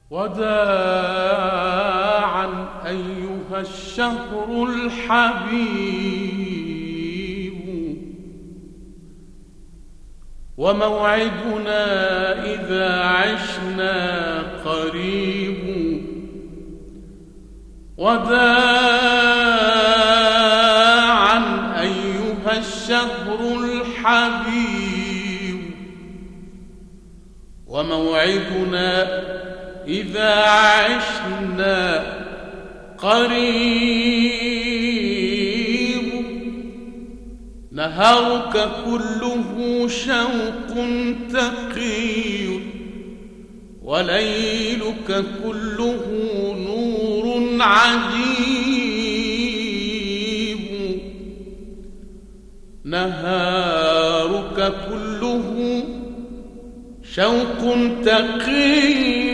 وداعا أيها الشهر الحبيب، وموعدنا إذا عشنا قريب. وداعا أيها الشهر الحبيب، وموعدنا إذا عشنا قريب. نهارك كله شوق تقي، وليلك كله نور عجيب. نهارك كله شوق تقي،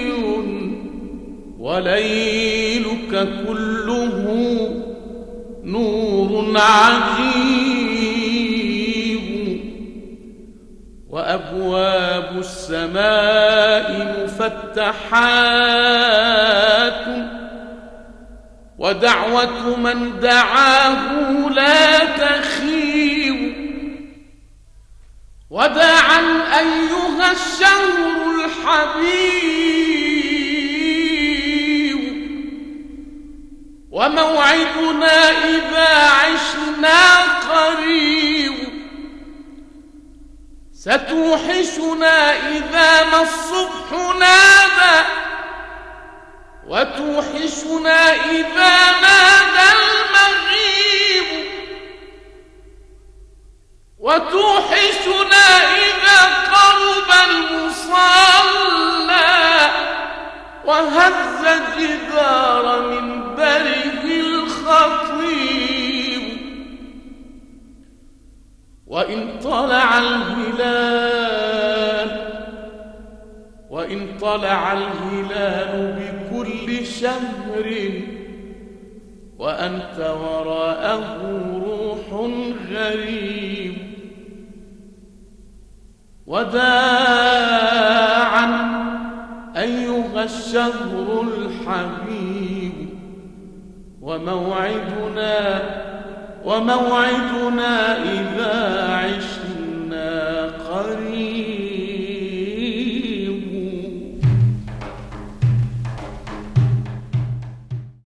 وليلك كله نور عجيب. وأبواب السماء مفتحات، ودعوة من دعاه لا تخيب. وداعا أيها الشهر الحبيب، وموعدنا إذا عشنا قريب. ستوحشنا إذا ما الصبح نادى، وتوحشنا إذا نادى المغيب. وتوحشنا إذا قرب المصلى، وهز جدار منبره الخطيب. وإن طلع الهلال بكل شهر، وأنت وراءه روح غريب. وداعا أيها الشهر الحبيب، وموعدنا إذا